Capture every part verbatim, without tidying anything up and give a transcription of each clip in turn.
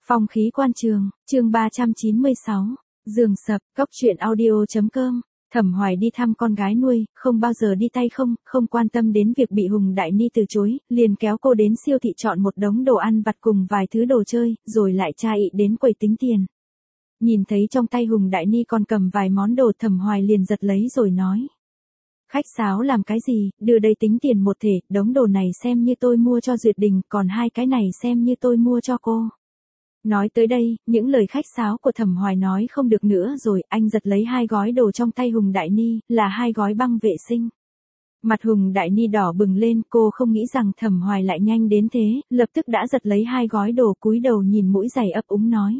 Phong khí quan trường, chương ba trăm chín mươi sáu, giường sập, cốc truyện audio chấm com. Thẩm Hoài đi thăm con gái nuôi, không bao giờ đi tay không, không quan tâm đến việc bị Hùng Đại Ni từ chối, liền kéo cô đến siêu thị chọn một đống đồ ăn vặt cùng vài thứ đồ chơi, rồi lại tra ị đến quầy tính tiền. Nhìn thấy trong tay Hùng Đại Ni còn cầm vài món đồ, Thẩm Hoài liền giật lấy rồi nói. Khách sáo làm cái gì, đưa đây tính tiền một thể, đống đồ này xem như tôi mua cho Duyệt Đình, còn hai cái này xem như tôi mua cho cô. Nói tới đây, những lời khách sáo của Thẩm Hoài nói không được nữa rồi, anh giật lấy hai gói đồ trong tay Hùng Đại Ni, là hai gói băng vệ sinh. Mặt Hùng Đại Ni đỏ bừng lên, cô không nghĩ rằng Thẩm Hoài lại nhanh đến thế, lập tức đã giật lấy hai gói đồ, cúi đầu nhìn mũi giày ấp úng nói.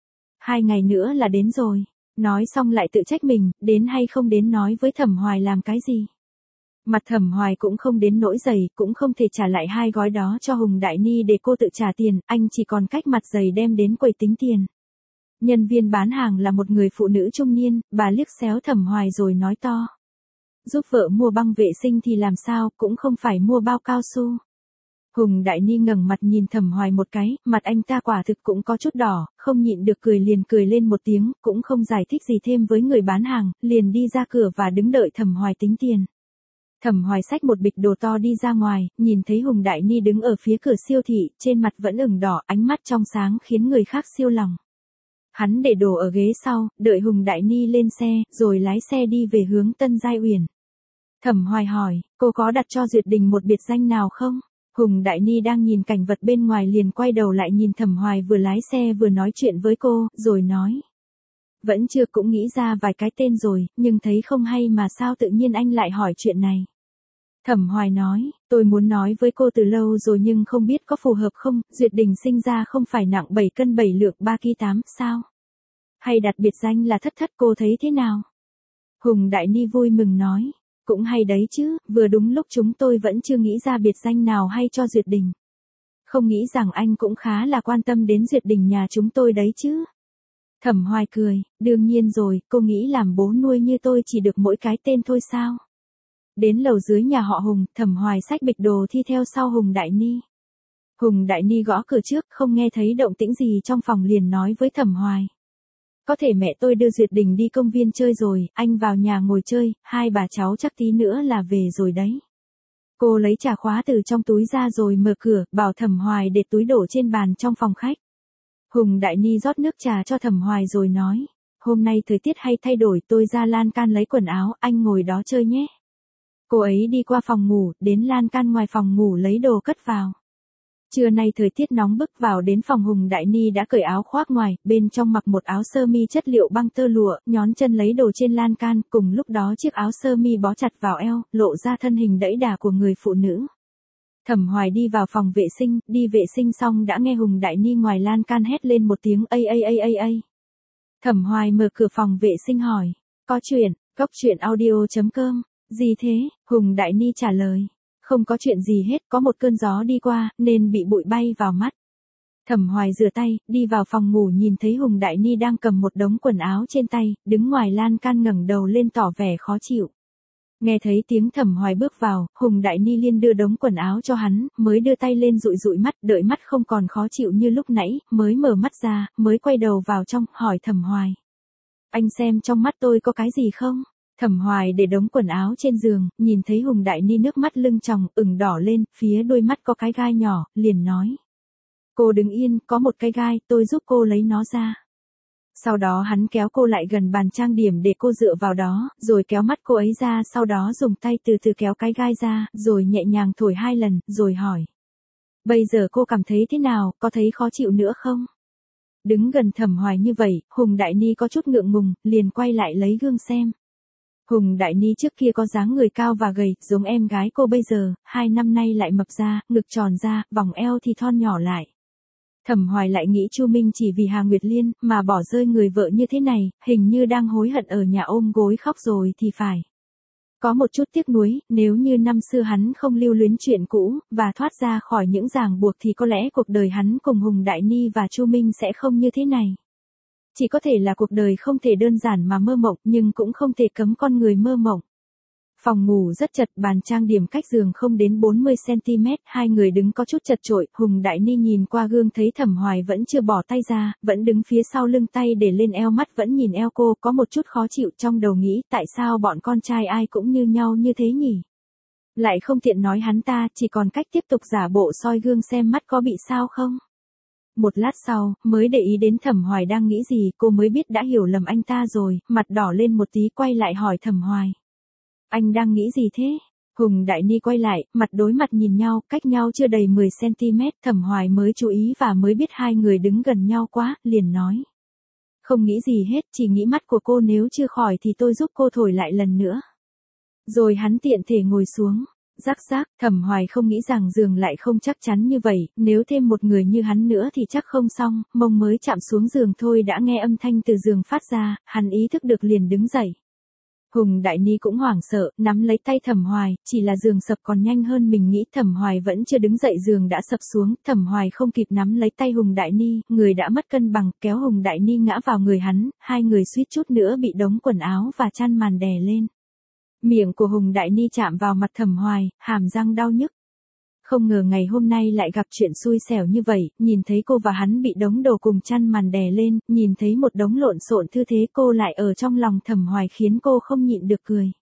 Hai ngày nữa là đến rồi. Nói xong lại tự trách mình, đến hay không đến nói với Thẩm Hoài làm cái gì. Mặt Thẩm Hoài cũng không đến nỗi dày, cũng không thể trả lại hai gói đó cho Hùng Đại Ni để cô tự trả tiền, anh chỉ còn cách mặt dày đem đến quầy tính tiền. Nhân viên bán hàng là một người phụ nữ trung niên, bà liếc xéo Thẩm Hoài rồi nói to. Giúp vợ mua băng vệ sinh thì làm sao, cũng không phải mua bao cao su. Hùng Đại Ni ngẩng mặt nhìn Thẩm Hoài một cái, mặt anh ta quả thực cũng có chút đỏ, không nhịn được cười liền cười lên một tiếng, cũng không giải thích gì thêm với người bán hàng, liền đi ra cửa và đứng đợi Thẩm Hoài tính tiền. Thẩm Hoài xách một bịch đồ to đi ra ngoài, nhìn thấy Hùng Đại Ni đứng ở phía cửa siêu thị, trên mặt vẫn ửng đỏ, ánh mắt trong sáng khiến người khác siêu lòng. Hắn để đồ ở ghế sau, đợi Hùng Đại Ni lên xe, rồi lái xe đi về hướng Tân Giai Uyển. Thẩm Hoài hỏi, cô có đặt cho Duyệt Đình một biệt danh nào không? Hùng Đại Ni đang nhìn cảnh vật bên ngoài liền quay đầu lại nhìn Thẩm Hoài vừa lái xe vừa nói chuyện với cô, rồi nói. Vẫn chưa, cũng nghĩ ra vài cái tên rồi, nhưng thấy không hay mà sao tự nhiên anh lại hỏi chuyện này. Thẩm Hoài nói, tôi muốn nói với cô từ lâu rồi nhưng không biết có phù hợp không, Duyệt Đình sinh ra không phải nặng bảy cân bảy lượng ba ki tám, sao? Hay đặt biệt danh là Thất Thất, cô thấy thế nào? Hùng Đại Ni vui mừng nói, cũng hay đấy chứ, vừa đúng lúc chúng tôi vẫn chưa nghĩ ra biệt danh nào hay cho Duyệt Đình. Không nghĩ rằng anh cũng khá là quan tâm đến Duyệt Đình nhà chúng tôi đấy chứ. Thẩm Hoài cười, đương nhiên rồi, cô nghĩ làm bố nuôi như tôi chỉ được mỗi cái tên thôi sao? Đến lầu dưới nhà họ Hùng, Thẩm Hoài xách bịch đồ thi theo sau Hùng Đại Ni. Hùng Đại Ni gõ cửa trước, không nghe thấy động tĩnh gì trong phòng liền nói với Thẩm Hoài. Có thể mẹ tôi đưa Duyệt Đình đi công viên chơi rồi, anh vào nhà ngồi chơi, hai bà cháu chắc tí nữa là về rồi đấy. Cô lấy chìa khóa từ trong túi ra rồi mở cửa, bảo Thẩm Hoài để túi đổ trên bàn trong phòng khách. Hùng Đại Ni rót nước trà cho Thẩm Hoài rồi nói, hôm nay thời tiết hay thay đổi, tôi ra lan can lấy quần áo, anh ngồi đó chơi nhé. Cô ấy đi qua phòng ngủ, đến lan can ngoài phòng ngủ lấy đồ cất vào. Trưa nay thời tiết nóng bức, vào đến phòng Hùng Đại Ni đã cởi áo khoác ngoài, bên trong mặc một áo sơ mi chất liệu băng tơ lụa, nhón chân lấy đồ trên lan can, cùng lúc đó chiếc áo sơ mi bó chặt vào eo, lộ ra thân hình đẫy đà của người phụ nữ. Thẩm Hoài đi vào phòng vệ sinh, đi vệ sinh xong đã nghe Hùng Đại Ni ngoài lan can hét lên một tiếng ây ây ây ây ây. Thẩm Hoài mở cửa phòng vệ sinh hỏi, có chuyện, cốc truyện audio chấm com. Gì thế? Hùng Đại Ni trả lời. Không có chuyện gì hết, có một cơn gió đi qua, nên bị bụi bay vào mắt. Thẩm Hoài rửa tay, đi vào phòng ngủ nhìn thấy Hùng Đại Ni đang cầm một đống quần áo trên tay, đứng ngoài lan can ngẩng đầu lên tỏ vẻ khó chịu. Nghe thấy tiếng Thẩm Hoài bước vào, Hùng Đại Ni liền đưa đống quần áo cho hắn, mới đưa tay lên dụi dụi mắt, đợi mắt không còn khó chịu như lúc nãy, mới mở mắt ra, mới quay đầu vào trong, hỏi Thẩm Hoài. Anh xem trong mắt tôi có cái gì không? Thẩm Hoài để đống quần áo trên giường, nhìn thấy Hùng Đại Ni nước mắt lưng tròng, ửng đỏ lên, phía đôi mắt có cái gai nhỏ, liền nói. Cô đứng yên, có một cái gai, tôi giúp cô lấy nó ra. Sau đó hắn kéo cô lại gần bàn trang điểm để cô dựa vào đó, rồi kéo mắt cô ấy ra, sau đó dùng tay từ từ kéo cái gai ra, rồi nhẹ nhàng thổi hai lần, rồi hỏi. Bây giờ cô cảm thấy thế nào, có thấy khó chịu nữa không? Đứng gần Thẩm Hoài như vậy, Hùng Đại Ni có chút ngượng ngùng, liền quay lại lấy gương xem. Hùng Đại Ni trước kia có dáng người cao và gầy, giống em gái cô bây giờ, hai năm nay lại mập ra, ngực tròn ra, vòng eo thì thon nhỏ lại. Thẩm Hoài lại nghĩ Chu Minh chỉ vì Hà Nguyệt Liên mà bỏ rơi người vợ như thế này, hình như đang hối hận ở nhà ôm gối khóc rồi thì phải. Có một chút tiếc nuối, nếu như năm xưa hắn không lưu luyến chuyện cũ, và thoát ra khỏi những ràng buộc thì có lẽ cuộc đời hắn cùng Hùng Đại Ni và Chu Minh sẽ không như thế này. Chỉ có thể là cuộc đời không thể đơn giản mà mơ mộng, nhưng cũng không thể cấm con người mơ mộng. Phòng ngủ rất chật, bàn trang điểm cách giường không đến bốn mươi xăng-ti-mét, hai người đứng có chút chật chội, Hùng Đại Ni nhìn qua gương thấy Thẩm Hoài vẫn chưa bỏ tay ra, vẫn đứng phía sau lưng tay để lên eo, mắt vẫn nhìn eo cô, có một chút khó chịu trong đầu nghĩ tại sao bọn con trai ai cũng như nhau như thế nhỉ. Lại không tiện nói hắn ta, chỉ còn cách tiếp tục giả bộ soi gương xem mắt có bị sao không. Một lát sau, mới để ý đến Thẩm Hoài đang nghĩ gì, cô mới biết đã hiểu lầm anh ta rồi, mặt đỏ lên một tí quay lại hỏi Thẩm Hoài. Anh đang nghĩ gì thế? Hùng Đại Ni quay lại, mặt đối mặt nhìn nhau, cách nhau chưa đầy mười xăng-ti-mét, Thẩm Hoài mới chú ý và mới biết hai người đứng gần nhau quá, liền nói. Không nghĩ gì hết, chỉ nghĩ mắt của cô nếu chưa khỏi thì tôi giúp cô thổi lại lần nữa. Rồi hắn tiện thể ngồi xuống. Rắc rác, Thẩm Hoài không nghĩ rằng giường lại không chắc chắn như vậy, nếu thêm một người như hắn nữa thì chắc không xong, mông mới chạm xuống giường thôi đã nghe âm thanh từ giường phát ra, hắn ý thức được liền đứng dậy. Hùng Đại Ni cũng hoảng sợ, nắm lấy tay Thẩm Hoài, chỉ là giường sập còn nhanh hơn mình nghĩ. Thẩm Hoài vẫn chưa đứng dậy giường đã sập xuống, Thẩm Hoài không kịp nắm lấy tay Hùng Đại Ni, người đã mất cân bằng, kéo Hùng Đại Ni ngã vào người hắn, hai người suýt chút nữa bị đống quần áo và chăn màn đè lên. Miệng của Hùng Đại Ni chạm vào mặt Thẩm Hoài, hàm răng đau nhức. Không ngờ ngày hôm nay lại gặp chuyện xui xẻo như vậy, nhìn thấy cô và hắn bị đống đồ cùng chăn màn đè lên, nhìn thấy một đống lộn xộn thư thế cô lại ở trong lòng Thẩm Hoài khiến cô không nhịn được cười.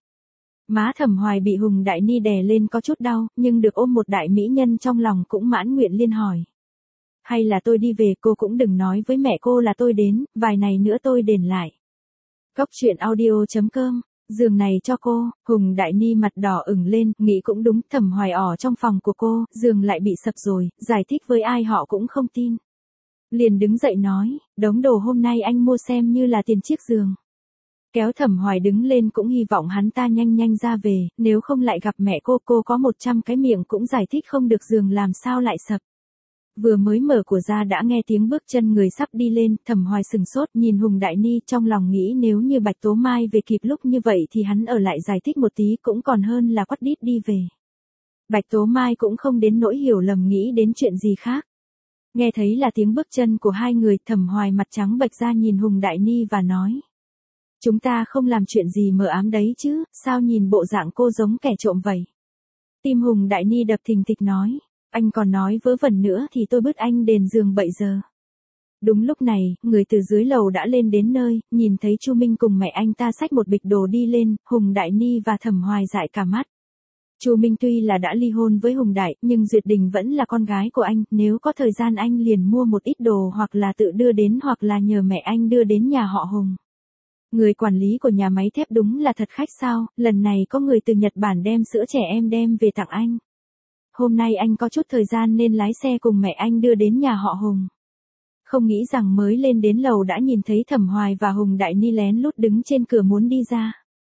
Má Thẩm Hoài bị Hùng Đại Ni đè lên có chút đau, nhưng được ôm một đại mỹ nhân trong lòng cũng mãn nguyện liên hỏi. Hay là tôi đi về, cô cũng đừng nói với mẹ cô là tôi đến, vài ngày nữa tôi đền lại. Cốc truyện audio chấm com. Giường này cho cô. Hùng Đại Ni mặt đỏ ửng lên, nghĩ cũng đúng, Thẩm Hoài ở trong phòng của cô, giường lại bị sập rồi, giải thích với ai họ cũng không tin. Liền đứng dậy nói, đống đồ hôm nay anh mua xem như là tiền chiếc giường. Kéo Thẩm Hoài đứng lên cũng hy vọng hắn ta nhanh nhanh ra về, nếu không lại gặp mẹ cô, cô có một trăm cái miệng cũng giải thích không được giường làm sao lại sập. Vừa mới mở cửa ra đã nghe tiếng bước chân người sắp đi lên, Thẩm Hoài sừng sốt nhìn Hùng Đại Ni trong lòng nghĩ nếu như Bạch Tố Mai về kịp lúc như vậy thì hắn ở lại giải thích một tí cũng còn hơn là quắt đít đi về. Bạch Tố Mai cũng không đến nỗi hiểu lầm nghĩ đến chuyện gì khác. Nghe thấy là tiếng bước chân của hai người, Thẩm Hoài mặt trắng bệch ra nhìn Hùng Đại Ni và nói. Chúng ta không làm chuyện gì mờ ám đấy chứ, sao nhìn bộ dạng cô giống kẻ trộm vậy? Tim Hùng Đại Ni đập thình thịch nói. Anh còn nói vớ vẩn nữa thì tôi bứt anh đền giường bảy giờ. Đúng lúc này, người từ dưới lầu đã lên đến nơi, nhìn thấy Chu Minh cùng mẹ anh ta xách một bịch đồ đi lên, Hùng Đại Ni và Thẩm Hoài dại cả mắt. Chu Minh tuy là đã ly hôn với Hùng Đại, nhưng Duyệt Đình vẫn là con gái của anh, nếu có thời gian anh liền mua một ít đồ hoặc là tự đưa đến hoặc là nhờ mẹ anh đưa đến nhà họ Hùng. Người quản lý của nhà máy thép đúng là thật khách sao, lần này có người từ Nhật Bản đem sữa trẻ em đem về tặng anh. Hôm nay anh có chút thời gian nên lái xe cùng mẹ anh đưa đến nhà họ Hùng. Không nghĩ rằng mới lên đến lầu đã nhìn thấy Thẩm Hoài và Hùng Đại Ni lén lút đứng trên cửa muốn đi ra.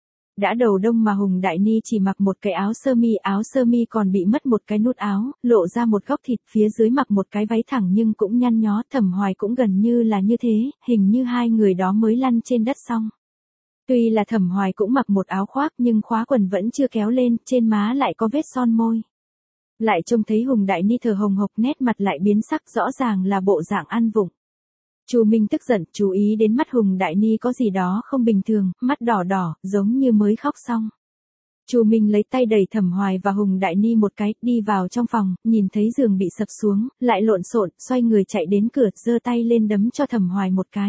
Đã đầu đông mà Hùng Đại Ni chỉ mặc một cái áo sơ mi, áo sơ mi còn bị mất một cái nút áo, lộ ra một góc thịt, phía dưới mặc một cái váy thẳng nhưng cũng nhăn nhó, Thẩm Hoài cũng gần như là như thế, hình như hai người đó mới lăn trên đất xong. Tuy là Thẩm Hoài cũng mặc một áo khoác nhưng khóa quần vẫn chưa kéo lên, trên má lại có vết son môi. Lại trông thấy Hùng Đại Ni thở hồng hộc, nét mặt lại biến sắc, rõ ràng là bộ dạng ăn vụng. Chu Minh tức giận, chú ý đến mắt Hùng Đại Ni có gì đó không bình thường, mắt đỏ đỏ, giống như mới khóc xong. Chu Minh lấy tay đẩy Thẩm Hoài và Hùng Đại Ni một cái, đi vào trong phòng, nhìn thấy giường bị sập xuống, lại lộn xộn, xoay người chạy đến cửa, giơ tay lên đấm cho Thẩm Hoài một cái.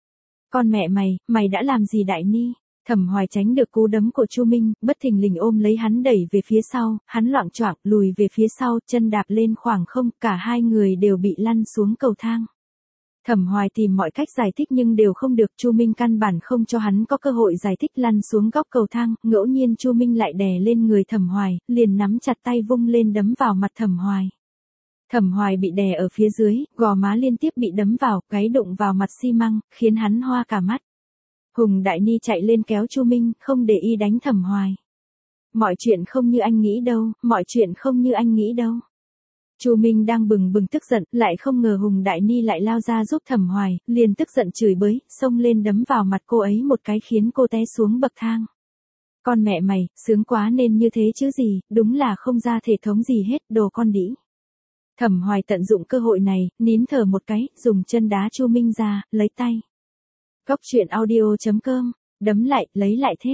Con mẹ mày, mày đã làm gì Đại Ni? Thẩm Hoài tránh được cú đấm của Chu Minh, bất thình lình ôm lấy hắn đẩy về phía sau, hắn loạng choạng lùi về phía sau, chân đạp lên khoảng không, cả hai người đều bị lăn xuống cầu thang. Thẩm Hoài tìm mọi cách giải thích nhưng đều không được, Chu Minh căn bản không cho hắn có cơ hội giải thích, lăn xuống góc cầu thang, ngẫu nhiên Chu Minh lại đè lên người Thẩm Hoài, liền nắm chặt tay vung lên đấm vào mặt Thẩm Hoài. Thẩm Hoài bị đè ở phía dưới, gò má liên tiếp bị đấm vào, gáy đụng vào mặt xi măng, khiến hắn hoa cả mắt. Hùng Đại Ni chạy lên kéo Chu Minh, không để ý đánh Thẩm Hoài. Mọi chuyện không như anh nghĩ đâu, mọi chuyện không như anh nghĩ đâu. Chu Minh đang bừng bừng tức giận, lại không ngờ Hùng Đại Ni lại lao ra giúp Thẩm Hoài, liền tức giận chửi bới, xông lên đấm vào mặt cô ấy một cái khiến cô té xuống bậc thang. Con mẹ mày, sướng quá nên như thế chứ gì, đúng là không ra thể thống gì hết, đồ con đĩ. Thẩm Hoài tận dụng cơ hội này, nín thở một cái, dùng chân đá Chu Minh ra, lấy tay. Cốc truyện audio chấm com, đấm lại, lấy lại thế.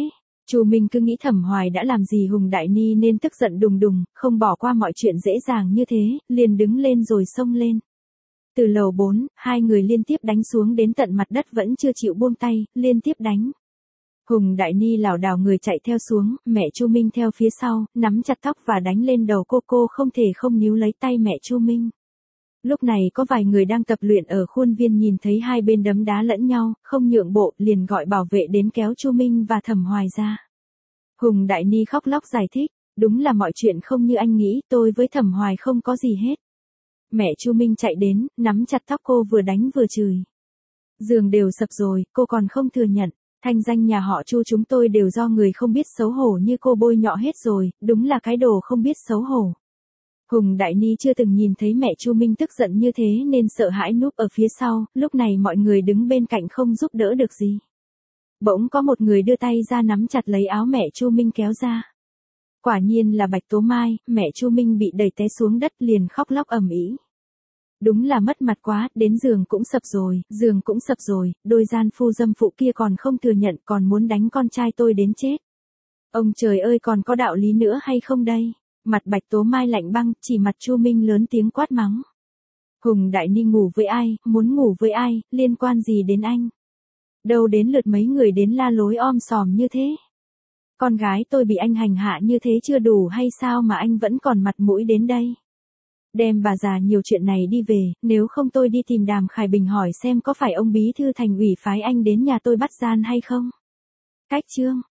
Chu Minh cứ nghĩ Thẩm Hoài đã làm gì Hùng Đại Ni nên tức giận đùng đùng, không bỏ qua mọi chuyện dễ dàng như thế, liền đứng lên rồi xông lên. Từ lầu bốn, hai người liên tiếp đánh xuống đến tận mặt đất vẫn chưa chịu buông tay, liên tiếp đánh. Hùng Đại Ni lảo đảo người chạy theo xuống, mẹ Chu Minh theo phía sau, nắm chặt tóc và đánh lên đầu cô cô không thể không níu lấy tay mẹ Chu Minh. Lúc này có vài người đang tập luyện ở khuôn viên nhìn thấy hai bên đấm đá lẫn nhau, không nhượng bộ, liền gọi bảo vệ đến kéo Chu Minh và Thẩm Hoài ra. Hùng Đại Ni khóc lóc giải thích, đúng là mọi chuyện không như anh nghĩ, tôi với Thẩm Hoài không có gì hết. Mẹ Chu Minh chạy đến, nắm chặt tóc cô vừa đánh vừa chửi. Giường đều sập rồi, cô còn không thừa nhận, thanh danh nhà họ Chu chúng tôi đều do người không biết xấu hổ như cô bôi nhọ hết rồi, đúng là cái đồ không biết xấu hổ. Hùng Đại Ni chưa từng nhìn thấy mẹ Chu Minh tức giận như thế nên sợ hãi núp ở phía sau, lúc này mọi người đứng bên cạnh không giúp đỡ được gì. Bỗng có một người đưa tay ra nắm chặt lấy áo mẹ Chu Minh kéo ra. Quả nhiên là Bạch Tố Mai, mẹ Chu Minh bị đẩy té xuống đất liền khóc lóc ầm ĩ. Đúng là mất mặt quá, đến giường cũng sập rồi, giường cũng sập rồi, đôi gian phu dâm phụ kia còn không thừa nhận còn muốn đánh con trai tôi đến chết. Ông trời ơi còn có đạo lý nữa hay không đây? Mặt Bạch Tố Mai lạnh băng, chỉ mặt Chu Minh lớn tiếng quát mắng. Hùng Đại Ni ngủ với ai, muốn ngủ với ai, liên quan gì đến anh? Đâu đến lượt mấy người đến la lối om sòm như thế? Con gái tôi bị anh hành hạ như thế chưa đủ hay sao mà anh vẫn còn mặt mũi đến đây? Đem bà già nhiều chuyện này đi về, nếu không tôi đi tìm Đàm Khải Bình hỏi xem có phải ông bí thư thành ủy phái anh đến nhà tôi bắt gian hay không? Cách chương